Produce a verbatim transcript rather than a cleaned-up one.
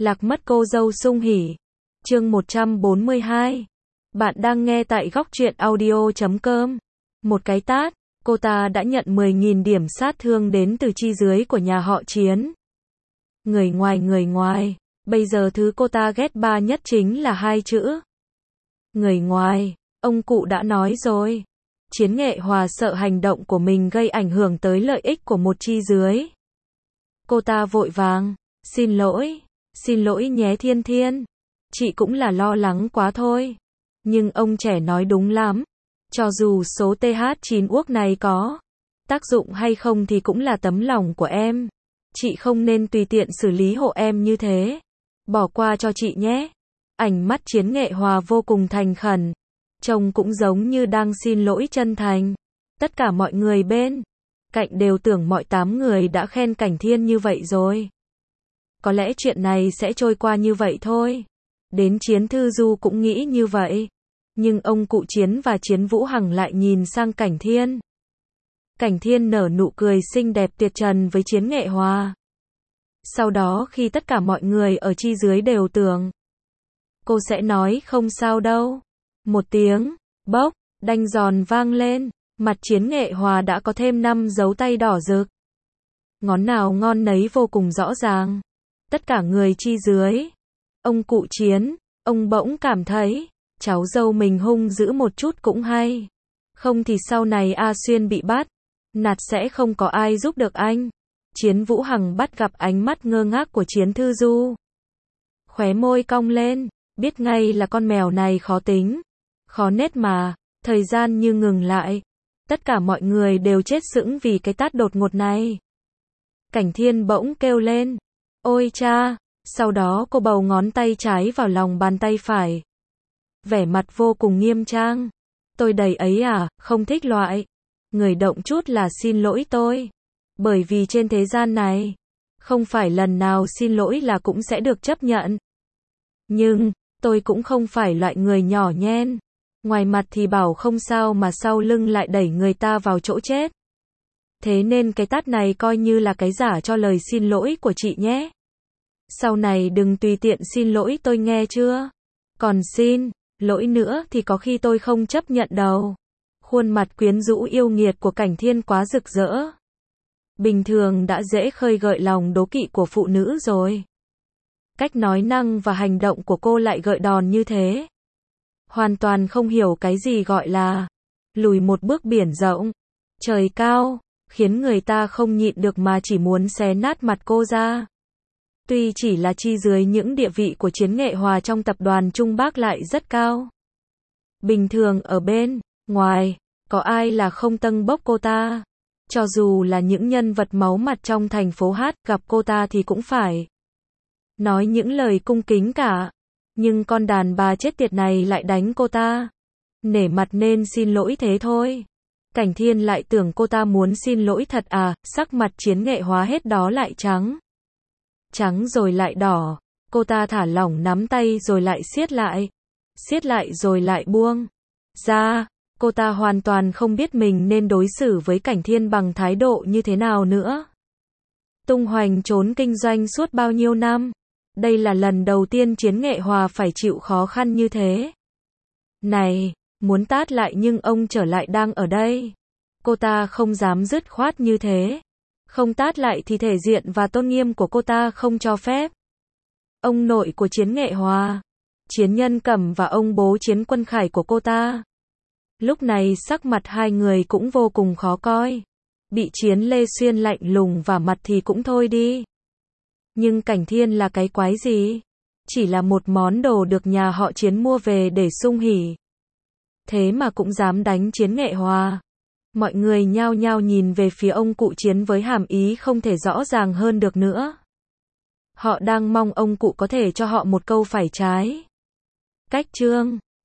Lạc mất cô dâu sung hỉ. Chương một trăm bốn mươi hai. Bạn đang nghe tại góc truyện audio chấm com. Một cái tát, cô ta đã nhận mười nghìn điểm sát thương đến từ chi dưới của nhà họ Chiến. Người ngoài người ngoài, bây giờ thứ cô ta ghét ba nhất chính là hai chữ. Người ngoài, ông cụ đã nói rồi. Chiến Nghệ Hòa sợ hành động của mình gây ảnh hưởng tới lợi ích của một chi dưới. Cô ta vội vàng, xin lỗi, xin lỗi nhé Thiên Thiên. Chị cũng là lo lắng quá thôi. Nhưng ông trẻ nói đúng lắm. Cho dù số T H chín uốc này có tác dụng hay không thì cũng là tấm lòng của em. Chị không nên tùy tiện xử lý hộ em như thế. Bỏ qua cho chị nhé. Ánh mắt Chiến Nghệ Hòa vô cùng thành khẩn. Trông cũng giống như đang xin lỗi chân thành. Tất cả mọi người bên cạnh đều tưởng mọi tám người đã khen Cảnh Thiên như vậy rồi. Có lẽ chuyện này sẽ trôi qua như vậy thôi. Đến Chiến Thư Du cũng nghĩ như vậy. Nhưng ông cụ Chiến và Chiến Vũ Hằng lại nhìn sang Cảnh Thiên. Cảnh Thiên nở nụ cười xinh đẹp tuyệt trần với Chiến Nghệ Hòa. Sau đó khi tất cả mọi người ở chi dưới đều tưởng cô sẽ nói không sao đâu. Một tiếng, bốc, đanh giòn vang lên, mặt Chiến Nghệ Hòa đã có thêm năm dấu tay đỏ rực. Ngón nào ngon nấy vô cùng rõ ràng. Tất cả người chi dưới. Ông cụ Chiến, ông bỗng cảm thấy, cháu dâu mình hung dữ một chút cũng hay. Không thì sau này A Xuyên bị bắt, nạt sẽ không có ai giúp được anh. Chiến Vũ Hằng bắt gặp ánh mắt ngơ ngác của Chiến Thư Du. Khóe môi cong lên, biết ngay là con mèo này khó tính. Khó nết mà, thời gian như ngừng lại. Tất cả mọi người đều chết sững vì cái tát đột ngột này. Cảnh Thiên bỗng kêu lên. Ôi cha! Sau đó cô bầu ngón tay trái vào lòng bàn tay phải. Vẻ mặt vô cùng nghiêm trang. Tôi đầy ấy à, không thích loại. Người động chút là xin lỗi tôi. Bởi vì trên thế gian này, không phải lần nào xin lỗi là cũng sẽ được chấp nhận. Nhưng, tôi cũng không phải loại người nhỏ nhen. Ngoài mặt thì bảo không sao mà sau lưng lại đẩy người ta vào chỗ chết. Thế nên cái tát này coi như là cái giả cho lời xin lỗi của chị nhé. Sau này đừng tùy tiện xin lỗi tôi nghe chưa? Còn xin lỗi nữa thì có khi tôi không chấp nhận đâu. Khuôn mặt quyến rũ yêu nghiệt của Cảnh Thiên quá rực rỡ. Bình thường đã dễ khơi gợi lòng đố kỵ của phụ nữ rồi. Cách nói năng và hành động của cô lại gợi đòn như thế. Hoàn toàn không hiểu cái gì gọi là lùi một bước biển rộng, trời cao, khiến người ta không nhịn được mà chỉ muốn xé nát mặt cô ra. Tuy chỉ là chi dưới những địa vị của Chiến Nghệ Hòa trong tập đoàn Trung Bắc lại rất cao. Bình thường ở bên ngoài, có ai là không tâng bốc cô ta. Cho dù là những nhân vật máu mặt trong thành phố Hát gặp cô ta thì cũng phải nói những lời cung kính cả. Nhưng con đàn bà chết tiệt này lại đánh cô ta. Nể mặt nên xin lỗi thế thôi. Cảnh Thiên lại tưởng cô ta muốn xin lỗi thật à, sắc mặt Chiến Nghệ Hòa hết đó lại trắng. Trắng rồi lại đỏ. Cô ta thả lỏng nắm tay rồi lại siết lại. Siết lại rồi lại buông ra. Cô ta hoàn toàn không biết mình nên đối xử với Cảnh Thiên bằng thái độ như thế nào nữa. Tung hoành trốn kinh doanh suốt bao nhiêu năm. Đây là lần đầu tiên Chiến Nghệ Hòa phải chịu khó khăn như thế. Này, muốn tát lại nhưng ông trở lại đang ở đây. Cô ta không dám dứt khoát như thế. Không tát lại thì thể diện và tôn nghiêm của cô ta không cho phép. Ông nội của Chiến Nghệ Hòa, Chiến Nhân Cẩm và ông bố Chiến Quân Khải của cô ta. Lúc này sắc mặt hai người cũng vô cùng khó coi. Bị Chiến Lê Xuyên lạnh lùng vào mặt thì cũng thôi đi. Nhưng Cảnh Thiên là cái quái gì? Chỉ là một món đồ được nhà họ Chiến mua về để sung hỉ. Thế mà cũng dám đánh Chiến Nghệ Hòa. Mọi người nhao nhao nhìn về phía ông cụ Chiến với hàm ý không thể rõ ràng hơn được nữa. Họ đang mong ông cụ có thể cho họ một câu phải trái. Cách chương